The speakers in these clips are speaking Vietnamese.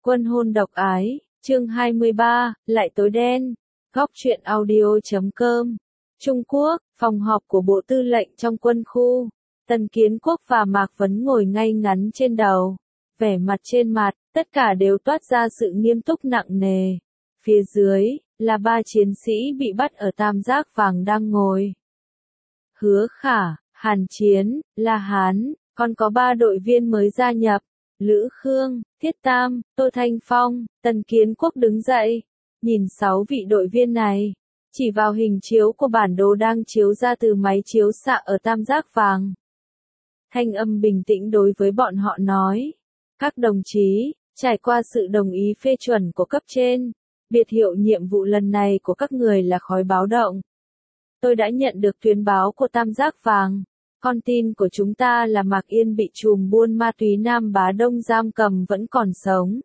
Quân hôn độc ái, chương 23, lại tối đen. Góc truyện audio.com. Trung Quốc, phòng họp của Bộ Tư lệnh trong quân khu. Tần Kiến Quốc và Mạc Vấn ngồi ngay ngắn trên đầu. Vẻ mặt trên mặt, tất cả đều toát ra sự nghiêm túc nặng nề. Phía dưới, là 3 chiến sĩ bị bắt ở Tam Giác Vàng đang ngồi. Hứa Khả, Hàn Chiến, La Hán, còn có 3 đội viên mới gia nhập. Lữ Khương, Thiết Tam, Tô Thanh Phong, Tần Kiến Quốc đứng dậy, nhìn 6 vị đội viên này, chỉ vào hình chiếu của bản đồ đang chiếu ra từ máy chiếu xạ ở Tam Giác Vàng. Thanh âm bình tĩnh đối với bọn họ nói, các đồng chí, trải qua sự đồng ý phê chuẩn của cấp trên, biệt hiệu nhiệm vụ lần này của các người là khói báo động. Tôi đã nhận được tuyên báo của Tam Giác Vàng. Con tin của chúng ta là Mạc Yên bị trùm buôn ma túy Nam Bá Đông giam cầm vẫn còn sống.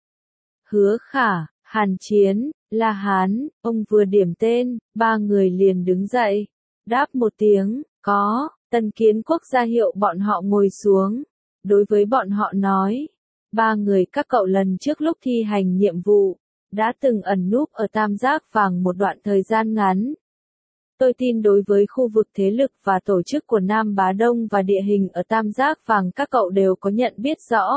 Hứa Khả, Hàn Chiến, La Hán, ông vừa điểm tên, 3 người liền đứng dậy. Đáp một tiếng, có, Tần Kiến Quốc ra hiệu bọn họ ngồi xuống. Đối với bọn họ nói, 3 người các cậu lần trước lúc thi hành nhiệm vụ, đã từng ẩn núp ở Tam Giác Vàng một đoạn thời gian ngắn. Tôi tin đối với khu vực thế lực và tổ chức của Nam Bá Đông và địa hình ở Tam Giác Vàng các cậu đều có nhận biết rõ.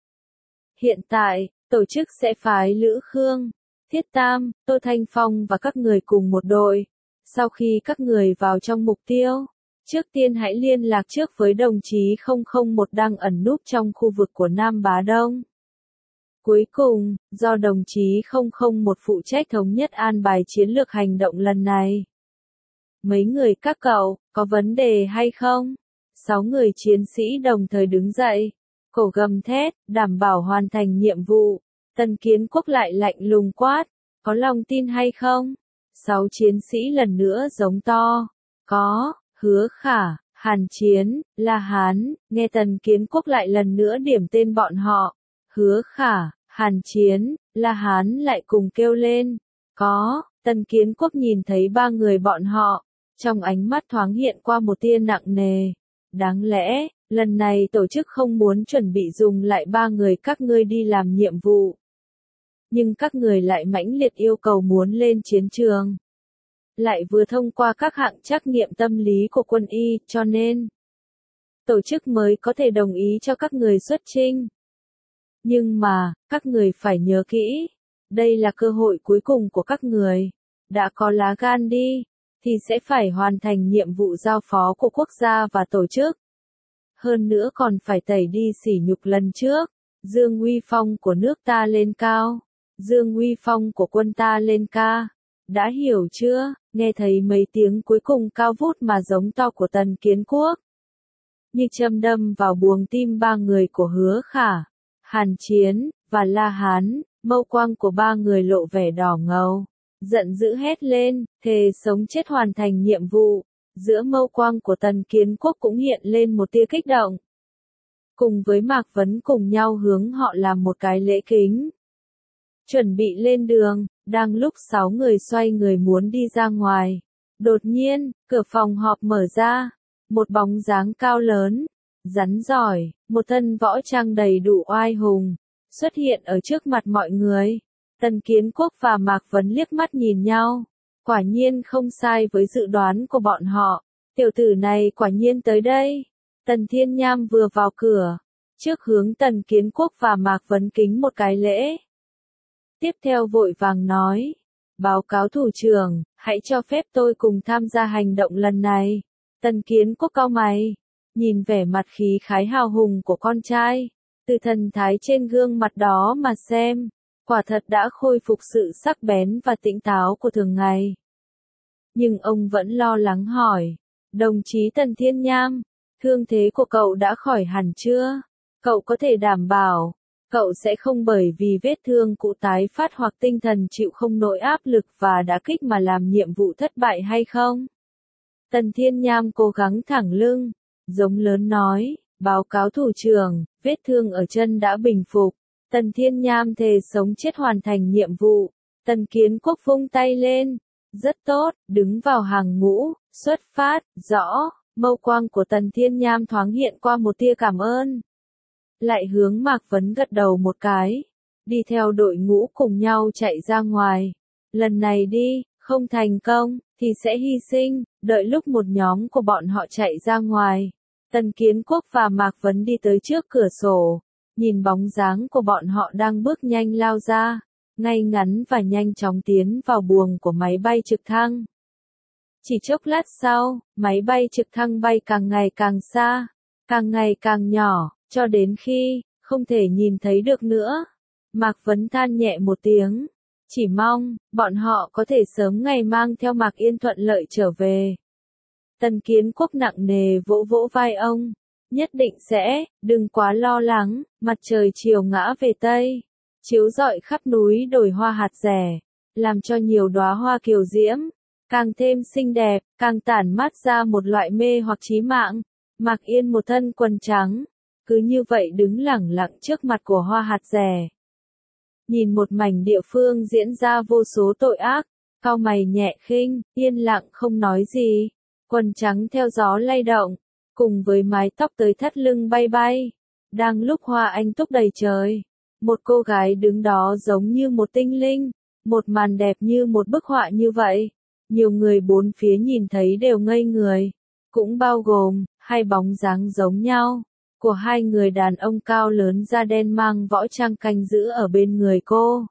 Hiện tại, tổ chức sẽ phái Lữ Khương, Thiết Tam, Tô Thanh Phong và các người cùng một đội. Sau khi các người vào trong mục tiêu, trước tiên hãy liên lạc trước với đồng chí 001 đang ẩn núp trong khu vực của Nam Bá Đông. Cuối cùng, do đồng chí 001 phụ trách thống nhất an bài chiến lược hành động lần này. Mấy người các cậu, có vấn đề hay không? 6 người chiến sĩ đồng thời đứng dậy, cổ gầm thét, đảm bảo hoàn thành nhiệm vụ. Tần Kiến Quốc lại lạnh lùng quát, có lòng tin hay không? 6 chiến sĩ lần nữa giống to, có. Hứa Khả, Hàn Chiến, La Hán, nghe Tần Kiến Quốc lại lần nữa điểm tên bọn họ. Hứa Khả, Hàn Chiến, La Hán lại cùng kêu lên, có. Tần Kiến Quốc nhìn thấy 3 người bọn họ, trong ánh mắt thoáng hiện qua một tia nặng nề. Đáng lẽ, lần này tổ chức không muốn chuẩn bị dùng lại 3 người các ngươi đi làm nhiệm vụ. Nhưng các người lại mãnh liệt yêu cầu muốn lên chiến trường. Lại vừa thông qua các hạng trắc nghiệm tâm lý của quân y, cho nên tổ chức mới có thể đồng ý cho các người xuất chinh. Nhưng mà, các người phải nhớ kỹ, đây là cơ hội cuối cùng của các người. Đã có lá gan đi, thì sẽ phải hoàn thành nhiệm vụ giao phó của quốc gia và tổ chức. Hơn nữa còn phải tẩy đi sỉ nhục lần trước, dương uy phong của nước ta lên cao, dương uy phong của quân ta lên ca. Đã hiểu chưa? Nghe thấy mấy tiếng cuối cùng cao vút mà giống to của Tần Kiến Quốc. Như châm đâm vào buồng tim 3 người của Hứa Khả, Hàn Chiến, và La Hán, mâu quang của 3 người lộ vẻ đỏ ngầu. Giận dữ hét lên, thề sống chết hoàn thành nhiệm vụ. Giữa mâu quang của Tần Kiến Quốc cũng hiện lên một tia kích động. Cùng với Mạc Vấn cùng nhau hướng họ làm một cái lễ kính. Chuẩn bị lên đường, đang lúc 6 người xoay người muốn đi ra ngoài. Đột nhiên, cửa phòng họp mở ra. Một bóng dáng cao lớn, rắn giỏi, một thân võ trang đầy đủ oai hùng, xuất hiện ở trước mặt mọi người. Tần Kiến Quốc và Mạc Vấn liếc mắt nhìn nhau. Quả nhiên không sai với dự đoán của bọn họ. Tiểu tử này quả nhiên tới đây. Tần Thiên Nham vừa vào cửa, trước hướng Tần Kiến Quốc và Mạc Vấn kính một cái lễ. Tiếp theo vội vàng nói, báo cáo thủ trưởng, hãy cho phép tôi cùng tham gia hành động lần này. Tần Kiến Quốc cau mày, nhìn vẻ mặt khí khái hào hùng của con trai, từ thần thái trên gương mặt đó mà xem, quả thật đã khôi phục sự sắc bén và tỉnh táo của thường ngày. Nhưng ông vẫn lo lắng hỏi, đồng chí Tần Thiên Nham, thương thế của cậu đã khỏi hẳn chưa? Cậu có thể đảm bảo, cậu sẽ không bởi vì vết thương cũ tái phát hoặc tinh thần chịu không nổi áp lực và đả kích mà làm nhiệm vụ thất bại hay không? Tần Thiên Nham cố gắng thẳng lưng, giống lớn nói, báo cáo thủ trưởng, vết thương ở chân đã bình phục. Tần Thiên Nham thề sống chết hoàn thành nhiệm vụ. Tần Kiến Quốc vung tay lên, rất tốt, đứng vào hàng ngũ, xuất phát, rõ. Mâu quang của Tần Thiên Nham thoáng hiện qua một tia cảm ơn. Lại hướng Mạc Vấn gật đầu một cái. đi theo đội ngũ cùng nhau chạy ra ngoài. Lần này đi, không thành công, thì sẽ hy sinh, đợi lúc một nhóm của bọn họ chạy ra ngoài. Tần Kiến Quốc và Mạc Vấn đi tới trước cửa sổ, nhìn bóng dáng của bọn họ đang bước nhanh lao ra, ngay ngắn và nhanh chóng tiến vào buồng của máy bay trực thăng. Chỉ chốc lát sau, máy bay trực thăng bay càng ngày càng xa, càng ngày càng nhỏ, cho đến khi không thể nhìn thấy được nữa. Mạc Vấn than nhẹ một tiếng, chỉ mong bọn họ có thể sớm ngày mang theo Mạc Yên thuận lợi trở về. Tần Kiến Quốc nặng nề vỗ vỗ vai ông, nhất định sẽ, đừng quá lo lắng, mặt trời chiều ngã về Tây, chiếu rọi khắp núi đồi hoa hạt rẻ, làm cho nhiều đóa hoa kiều diễm, càng thêm xinh đẹp, càng tản mát ra một loại mê hoặc chí mạng. Mạc Yên một thân quần trắng, cứ như vậy đứng lẳng lặng trước mặt của hoa hạt rẻ. Nhìn một mảnh địa phương diễn ra vô số tội ác, cau mày nhẹ khinh, yên lặng không nói gì. Quần trắng theo gió lay động, cùng với mái tóc tới thắt lưng bay bay. Đang lúc hoa anh túc đầy trời, một cô gái đứng đó giống như một tinh linh, một màn đẹp như một bức họa như vậy. Nhiều người bốn phía nhìn thấy đều ngây người, cũng bao gồm hai bóng dáng giống nhau của hai người đàn ông cao lớn da đen mang võ trang canh giữ ở bên người cô.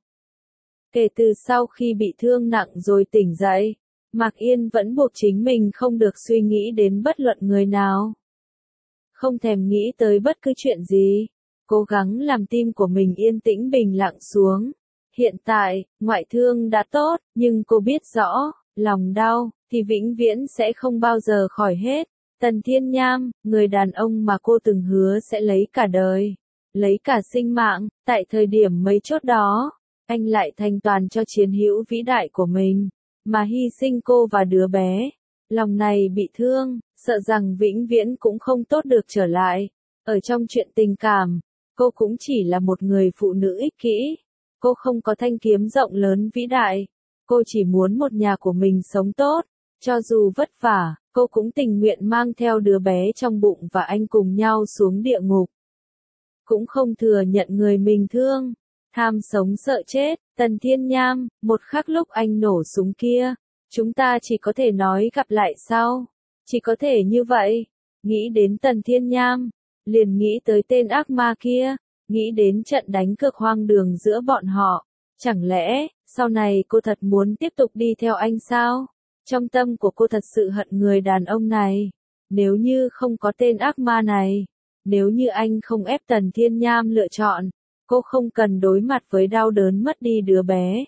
Kể từ sau khi bị thương nặng rồi tỉnh dậy, Mạc Yên vẫn buộc chính mình không được suy nghĩ đến bất luận người nào. Không thèm nghĩ tới bất cứ chuyện gì, cố gắng làm tim của mình yên tĩnh bình lặng xuống. Hiện tại, ngoại thương đã tốt, nhưng cô biết rõ, lòng đau, thì vĩnh viễn sẽ không bao giờ khỏi hết. Tần Thiên Nham, người đàn ông mà cô từng hứa sẽ lấy cả đời, lấy cả sinh mạng, tại thời điểm mấy chốt đó, anh lại thành toàn cho chiến hữu vĩ đại của mình, mà hy sinh cô và đứa bé. Lòng này bị thương, sợ rằng vĩnh viễn cũng không tốt được trở lại. Ở trong chuyện tình cảm, cô cũng chỉ là một người phụ nữ ích kỷ. Cô không có thanh kiếm rộng lớn vĩ đại. Cô chỉ muốn một nhà của mình sống tốt. Cho dù vất vả, cô cũng tình nguyện mang theo đứa bé trong bụng và anh cùng nhau xuống địa ngục. Cũng không thừa nhận người mình thương. Tham sống sợ chết, Tần Thiên Nham, một khắc lúc anh nổ súng kia, chúng ta chỉ có thể nói gặp lại sau. Chỉ có thể như vậy. Nghĩ đến Tần Thiên Nham, liền nghĩ tới tên ác ma kia, nghĩ đến trận đánh cực hoang đường giữa bọn họ. Chẳng lẽ, sau này cô thật muốn tiếp tục đi theo anh sao? Trong tâm của cô thật sự hận người đàn ông này. Nếu như không có tên ác ma này, nếu như anh không ép Tần Thiên Nham lựa chọn, cô không cần đối mặt với đau đớn mất đi đứa bé.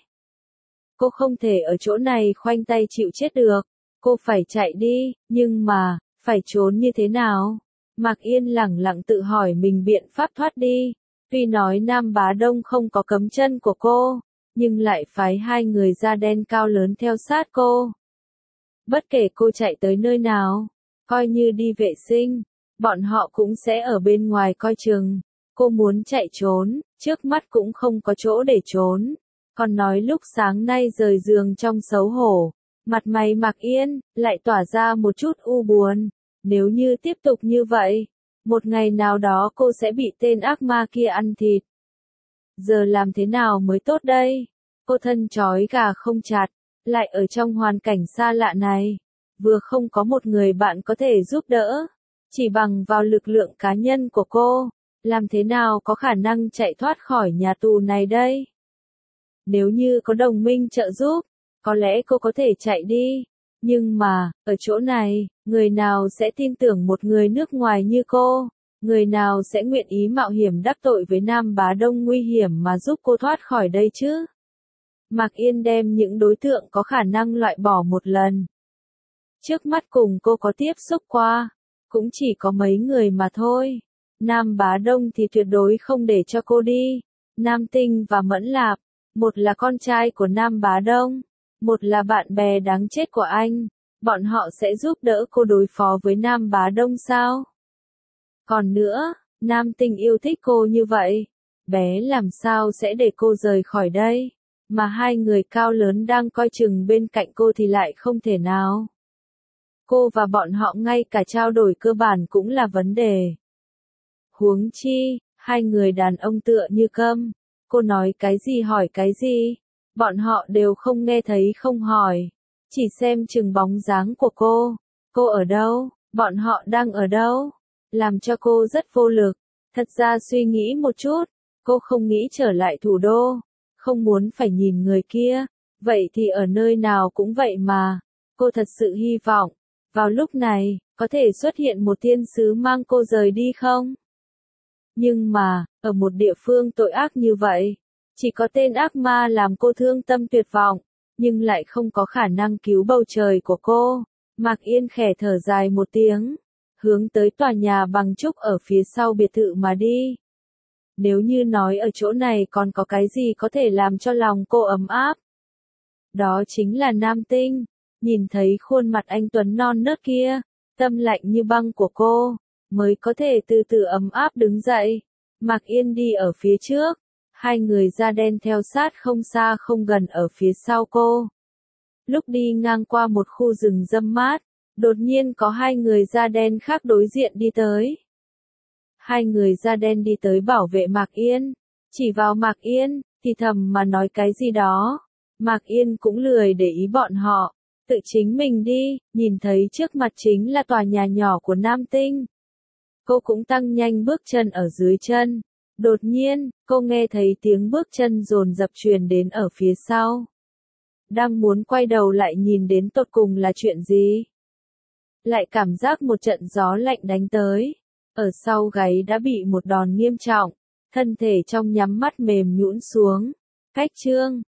Cô không thể ở chỗ này khoanh tay chịu chết được. Cô phải chạy đi, nhưng mà, phải trốn như thế nào? Mạc Yên lẳng lặng tự hỏi mình biện pháp thoát đi. Tuy nói Nam Bá Đông không có cấm chân của cô, nhưng lại phái hai người da đen cao lớn theo sát cô. Bất kể cô chạy tới nơi nào, coi như đi vệ sinh, bọn họ cũng sẽ ở bên ngoài coi chừng. Cô muốn chạy trốn, trước mắt cũng không có chỗ để trốn. Còn nói lúc sáng nay rời giường trong xấu hổ, mặt mày Mạc Yên lại tỏa ra một chút u buồn. Nếu như tiếp tục như vậy, một ngày nào đó cô sẽ bị tên ác ma kia ăn thịt. Giờ làm thế nào mới tốt đây? Cô thân trói gà không chặt, lại ở trong hoàn cảnh xa lạ này, vừa không có một người bạn có thể giúp đỡ, chỉ bằng vào lực lượng cá nhân của cô, làm thế nào có khả năng chạy thoát khỏi nhà tù này đây? Nếu như có đồng minh trợ giúp, có lẽ cô có thể chạy đi, nhưng mà, ở chỗ này, người nào sẽ tin tưởng một người nước ngoài như cô? Người nào sẽ nguyện ý mạo hiểm đắc tội với Nam Bá Đông nguy hiểm mà giúp cô thoát khỏi đây chứ? Mạc Yên đem những đối tượng có khả năng loại bỏ một lần. Trước mắt cùng cô có tiếp xúc qua, cũng chỉ có mấy người mà thôi. Nam Bá Đông thì tuyệt đối không để cho cô đi. Nam Tinh và Mẫn Lạp, một là con trai của Nam Bá Đông, một là bạn bè đáng chết của anh. Bọn họ sẽ giúp đỡ cô đối phó với Nam Bá Đông sao? Còn nữa, Nam Tinh yêu thích cô như vậy, bé làm sao sẽ để cô rời khỏi đây? Mà hai người cao lớn đang coi chừng bên cạnh cô thì lại không thể nào. Cô và bọn họ ngay cả trao đổi cơ bản cũng là vấn đề. Huống chi, hai người đàn ông tựa như câm, Cô nói cái gì hỏi cái gì, bọn họ đều không nghe thấy không hỏi, chỉ xem chừng bóng dáng của cô. Cô ở đâu? Bọn họ đang ở đâu? Làm cho cô rất vô lực. Thật ra suy nghĩ một chút, cô không nghĩ trở lại thủ đô, không muốn phải nhìn người kia, vậy thì ở nơi nào cũng vậy mà. Cô thật sự hy vọng, vào lúc này, có thể xuất hiện một thiên sứ mang cô rời đi không? Nhưng mà, ở một địa phương tội ác như vậy, chỉ có tên ác ma làm cô thương tâm tuyệt vọng, nhưng lại không có khả năng cứu bầu trời của cô. Mạc Yên khẽ thở dài một tiếng, hướng tới tòa nhà bằng trúc ở phía sau biệt thự mà đi. Nếu như nói ở chỗ này còn có cái gì có thể làm cho lòng cô ấm áp, đó chính là Nam Tinh. Nhìn thấy khuôn mặt anh tuấn non nớt kia, tâm lạnh như băng của cô, mới có thể từ từ ấm áp đứng dậy. Mạc Yên đi ở phía trước, hai người da đen theo sát không xa không gần ở phía sau cô. Lúc đi ngang qua một khu rừng râm mát, đột nhiên có hai người da đen khác đối diện đi tới. Hai người da đen đi tới bảo vệ Mạc Yên, chỉ vào Mạc Yên, thì thầm mà nói cái gì đó. Mạc Yên cũng lười để ý bọn họ, tự chính mình đi, nhìn thấy trước mặt chính là tòa nhà nhỏ của Nam Tinh. Cô cũng tăng nhanh bước chân ở dưới chân. Đột nhiên, cô nghe thấy tiếng bước chân dồn dập truyền đến ở phía sau. Đang muốn quay đầu lại nhìn đến tột cùng là chuyện gì, lại cảm giác một trận gió lạnh đánh tới. Ở sau gáy đã bị một đòn nghiêm trọng, thân thể trong nháy mắt mềm nhũn xuống. Cách chương